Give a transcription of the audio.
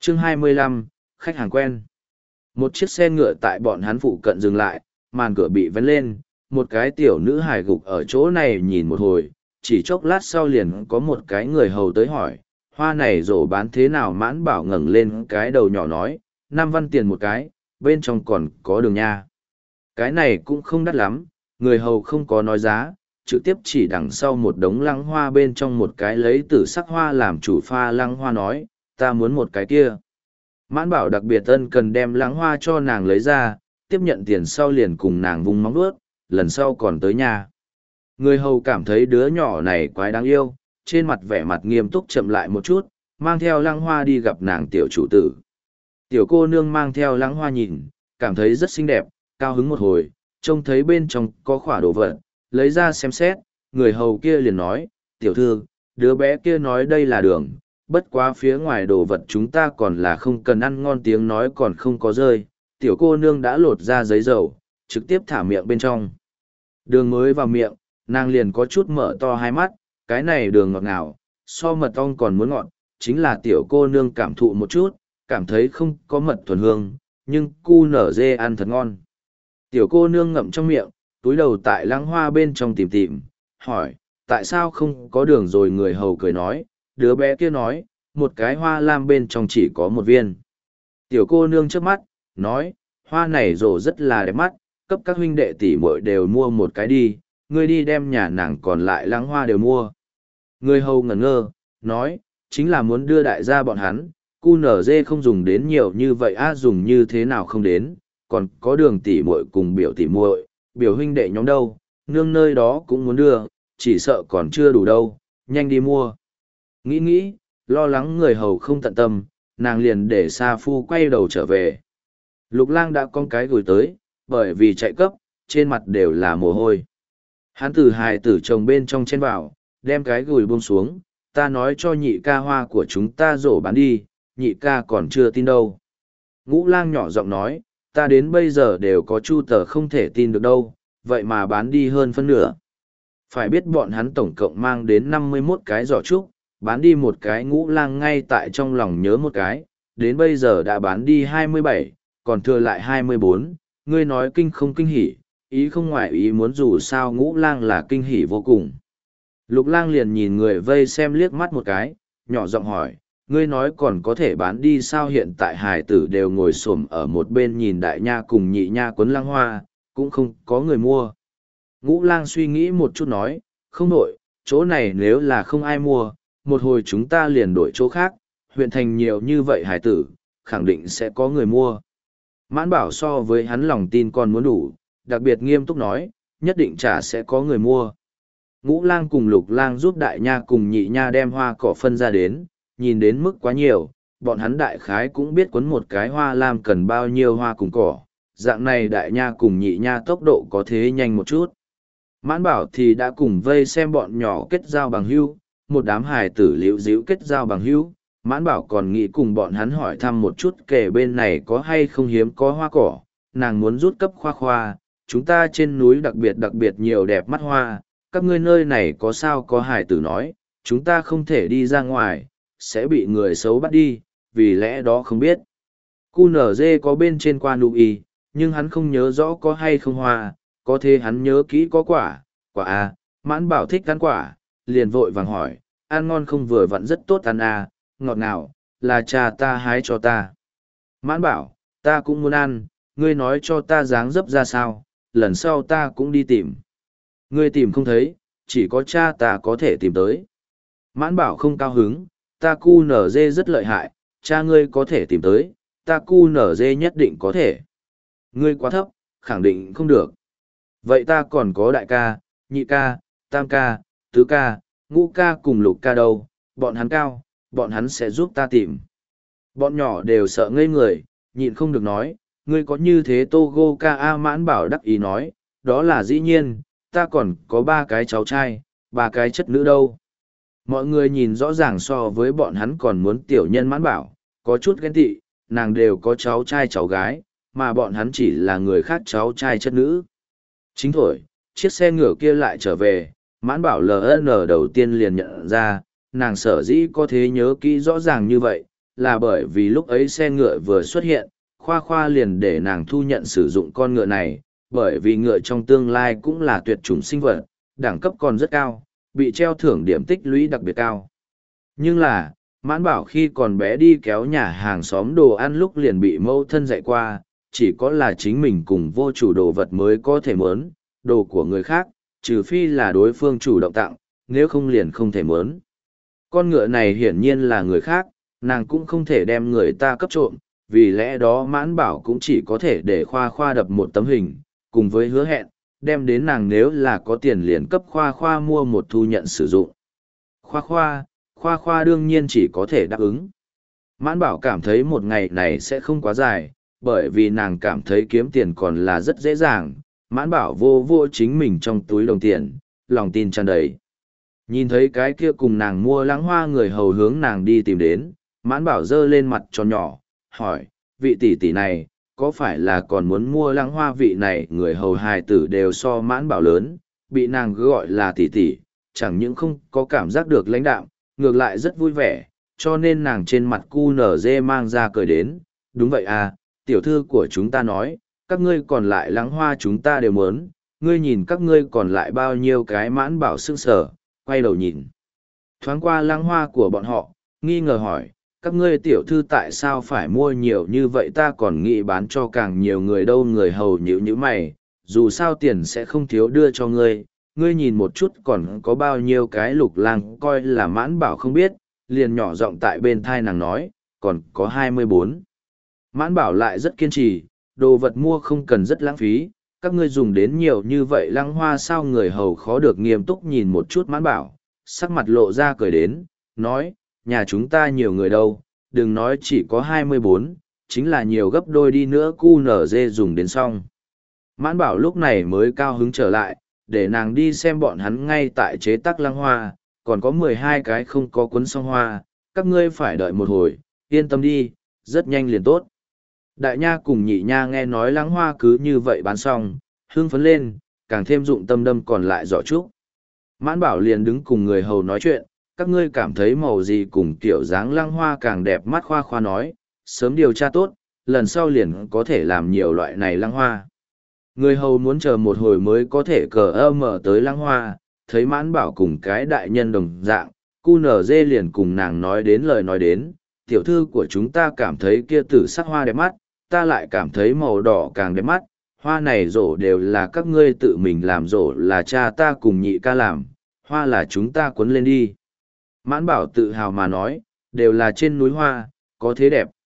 Chương 25, khách hàng quen. Một chiếc xe ngựa tại bọn hắn phụ cận dừng lại, màn cửa bị vén lên, một cái tiểu nữ hài gục ở chỗ này nhìn một hồi, chỉ chốc lát sau liền có một cái người hầu tới hỏi, hoa này rổ bán thế nào? Mãn Bảo ngẩng lên cái đầu nhỏ nói, 5 văn tiền một cái, bên trong còn có đường nha. Cái này cũng không đắt lắm, người hầu không có nói giá, trực tiếp chỉ đằng sau một đống lăng hoa bên trong một cái lấy tử sắc hoa làm chủ pha lăng hoa nói, ta muốn một cái kia. Mãn Bảo đặc biệt ân cần đem lăng hoa cho nàng lấy ra, tiếp nhận tiền sau liền cùng nàng vung móng vuốt, lần sau còn tới nhà. Người hầu cảm thấy đứa nhỏ này quái đáng yêu, trên mặt vẻ mặt nghiêm túc chậm lại một chút, mang theo lăng hoa đi gặp nàng tiểu chủ tử. Tiểu cô nương mang theo lăng hoa nhìn, cảm thấy rất xinh đẹp, cao hứng một hồi, trông thấy bên trong có khỏa đồ vật, lấy ra xem xét, người hầu kia liền nói, tiểu thư, đứa bé kia nói đây là đường, bất quá phía ngoài đồ vật chúng ta còn là không cần ăn ngon, tiếng nói còn không có rơi, tiểu cô nương đã lột ra giấy dầu, trực tiếp thả miệng bên trong. Đường mới vào miệng, nàng liền có chút mở to hai mắt, cái này đường ngọt ngào, so mật ong còn muốn ngọt, chính là tiểu cô nương cảm thụ một chút, cảm thấy không có mật thuần hương, nhưng cu nở dê ăn thật ngon. Tiểu cô nương ngậm trong miệng, túi đầu tại lăng hoa bên trong tìm tìm, hỏi, tại sao không có đường? Rồi người hầu cười nói, đứa bé kia nói, một cái hoa lam bên trong chỉ có một viên. Tiểu cô nương trước mắt, nói, hoa này rổ rất là đẹp mắt, cấp các huynh đệ tỷ muội đều mua một cái đi, ngươi đi đem nhà nàng còn lại lăng hoa đều mua. Người hầu ngẩn ngơ, nói, chính là muốn đưa đại gia bọn hắn, cu nở dê không dùng đến nhiều như vậy dùng như thế nào không đến, còn có đường tỷ muội cùng biểu tỷ muội, biểu huynh đệ nhóm đâu, nương nơi đó cũng muốn đưa, chỉ sợ còn chưa đủ đâu, nhanh đi mua. Nghĩ, lo lắng người hầu không tận tâm, nàng liền để Sa Phu quay đầu trở về. Lục Lang đã con cái gửi tới, bởi vì chạy cấp, trên mặt đều là mồ hôi. Hắn từ hài tử chồng bên trong chen vào, đem cái gùi buông xuống, ta nói cho nhị ca hoa của chúng ta rổ bán đi, nhị ca còn chưa tin đâu. Ngũ Lang nhỏ giọng nói, ta đến bây giờ đều có chu tờ không thể tin được đâu, vậy mà bán đi hơn phân nửa. Phải biết bọn hắn tổng cộng mang đến 51 cái giỏ trúc, bán đi một cái. Ngũ Lang ngay tại trong lòng nhớ một cái, đến bây giờ đã bán đi 27, còn thừa lại 24, ngươi nói kinh không kinh hỉ, ý không ngoại ý muốn, dù sao Ngũ Lang là kinh hỉ vô cùng. Lục Lang liền nhìn người vây xem liếc mắt một cái, nhỏ giọng hỏi, ngươi nói còn có thể bán đi sao? Hiện tại hải tử đều ngồi xổm ở một bên nhìn đại nha cùng nhị nha quấn lăng hoa, cũng không có người mua. Ngũ Lang suy nghĩ một chút nói, không đổi, chỗ này nếu là không ai mua, một hồi chúng ta liền đổi chỗ khác, huyện thành nhiều như vậy hải tử, khẳng định sẽ có người mua. Mãn Bảo so với hắn lòng tin còn muốn đủ, đặc biệt nghiêm túc nói, nhất định chả sẽ có người mua. Ngũ Lang cùng Lục Lang giúp đại nha cùng nhị nha đem hoa cỏ phân ra đến, nhìn đến mức quá nhiều, bọn hắn đại khái cũng biết quấn một cái hoa lam cần bao nhiêu hoa cùng cỏ, dạng này đại nha cùng nhị nha tốc độ có thế nhanh một chút. Mãn Bảo thì đã cùng vây xem bọn nhỏ kết giao bằng hữu, một đám hài tử liễu díu kết giao bằng hữu. Mãn Bảo còn nghĩ cùng bọn hắn hỏi thăm một chút kể bên này có hay không hiếm có hoa cỏ, nàng muốn rút cấp khoa, chúng ta trên núi đặc biệt nhiều đẹp mắt hoa, các ngươi nơi này có sao? Có hài tử nói, chúng ta không thể đi ra ngoài, sẽ bị người xấu bắt đi, vì lẽ đó không biết. QNZ có bên trên qua nụ y, nhưng hắn không nhớ rõ có hay không hoa, có thể hắn nhớ kỹ có quả à. Mãn Bảo thích ăn quả, liền vội vàng hỏi, ăn ngon không? Vừa vặn rất tốt ăn à, ngọt ngào, là cha ta hái cho ta. Mãn Bảo, ta cũng muốn ăn, ngươi nói cho ta dáng dấp ra sao, lần sau ta cũng đi tìm. Ngươi tìm không thấy, chỉ có cha ta có thể tìm tới. Mãn Bảo không cao hứng, ta QNZ rất lợi hại, cha ngươi có thể tìm tới, ta QNZ nhất định có thể. Ngươi quá thấp, khẳng định không được. Vậy ta còn có đại ca, nhị ca, tam ca, tứ ca, ngũ ca cùng lục ca đâu, bọn hắn cao, bọn hắn sẽ giúp ta tìm. Bọn nhỏ đều sợ ngây người, nhịn không được nói, ngươi có như thế Togo ca a? Mãn Bảo đắc ý nói, đó là dĩ nhiên, ta còn có 3 cái cháu trai, 3 cái chất nữ đâu. Mọi người nhìn rõ ràng so với bọn hắn còn muốn tiểu nhân. Mãn Bảo có chút ghen tị, nàng đều có cháu trai cháu gái, mà bọn hắn chỉ là người khác cháu trai chất nữ. Chính thổi, chiếc xe ngựa kia lại trở về, Mãn Bảo LN đầu tiên liền nhận ra, nàng sở dĩ có thế nhớ kỹ rõ ràng như vậy, là bởi vì lúc ấy xe ngựa vừa xuất hiện, Khoa Khoa liền để nàng thu nhận sử dụng con ngựa này, bởi vì ngựa trong tương lai cũng là tuyệt chủng sinh vật, đẳng cấp còn rất cao, bị treo thưởng điểm tích lũy đặc biệt cao. Nhưng là, Mãn Bảo khi còn bé đi kéo nhà hàng xóm đồ ăn lúc liền bị mâu thân dạy qua, chỉ có là chính mình cùng vô chủ đồ vật mới có thể mớn, đồ của người khác, trừ phi là đối phương chủ động tặng, nếu không liền không thể mớn. Con ngựa này hiển nhiên là người khác, nàng cũng không thể đem người ta cấp trộm, vì lẽ đó Mãn Bảo cũng chỉ có thể để Khoa Khoa đập một tấm hình, cùng với hứa hẹn, đem đến nàng nếu là có tiền liền cấp Khoa Khoa mua một thu nhận sử dụng. Khoa Khoa đương nhiên chỉ có thể đáp ứng. Mãn Bảo cảm thấy một ngày này sẽ không quá dài, bởi vì nàng cảm thấy kiếm tiền còn là rất dễ dàng. Mãn Bảo vô vô chính mình trong túi đồng tiền, lòng tin tràn đầy. Nhìn thấy cái kia cùng nàng mua lãng hoa người hầu hướng nàng đi tìm đến, Mãn Bảo giơ lên mặt tròn nhỏ, hỏi, vị tỷ tỷ này, có phải là còn muốn mua lãng hoa vị này người hầu hài tử đều so Mãn Bảo lớn, bị nàng cứ gọi là tỷ tỷ, chẳng những không có cảm giác được lãnh đạm, ngược lại rất vui vẻ, cho nên nàng trên mặt cu nở dê mang ra cười đến, đúng vậy à, tiểu thư của chúng ta nói, các ngươi còn lại lãng hoa chúng ta đều muốn, ngươi nhìn các ngươi còn lại bao nhiêu cái. Mãn Bảo sững sờ, quay đầu nhìn. Thoáng qua lãng hoa của bọn họ, nghi ngờ hỏi, các ngươi tiểu thư tại sao phải mua nhiều như vậy, ta còn nghĩ bán cho càng nhiều người đâu. Người hầu nhíu nhíu mày, dù sao tiền sẽ không thiếu đưa cho ngươi, ngươi nhìn một chút còn có bao nhiêu cái. Lục Lang coi là Mãn Bảo không biết, liền nhỏ giọng tại bên thai nàng nói, còn có 24. Mãn Bảo lại rất kiên trì, đồ vật mua không cần rất lãng phí, các ngươi dùng đến nhiều như vậy lăng hoa sao. Người hầu khó được nghiêm túc nhìn một chút Mãn Bảo, sắc mặt lộ ra cười đến, nói, nhà chúng ta nhiều người đâu, đừng nói chỉ có 24, chính là nhiều gấp đôi đi nữa QNZ dùng đến xong. Mãn Bảo lúc này mới cao hứng trở lại, để nàng đi xem bọn hắn ngay tại chế tác lăng hoa, còn có 12 cái không có cuốn xong hoa, các ngươi phải đợi một hồi, yên tâm đi, rất nhanh liền tốt. Đại nha cùng nhị nha nghe nói lăng hoa cứ như vậy bán xong, hưng phấn lên, càng thêm dụng tâm đâm còn lại giỏ trúc. Mãn Bảo liền đứng cùng người hầu nói chuyện, các ngươi cảm thấy màu gì cùng kiểu dáng lăng hoa càng đẹp mắt. Khoa Khoa nói, sớm điều tra tốt, lần sau liền có thể làm nhiều loại này lăng hoa. Người hầu muốn chờ một hồi mới có thể mở tới lăng hoa, thấy Mãn Bảo cùng cái đại nhân đồng dạng, QNZ liền cùng nàng nói đến lời nói đến, tiểu thư của chúng ta cảm thấy kia tử sắc hoa đẹp mắt, ta lại cảm thấy màu đỏ càng đẹp mắt, hoa này rổ đều là các ngươi tự mình làm, rổ là cha ta cùng nhị ca làm, hoa là chúng ta quấn lên đi. Mãn Bảo tự hào mà nói, đều là trên núi hoa, có thế đẹp.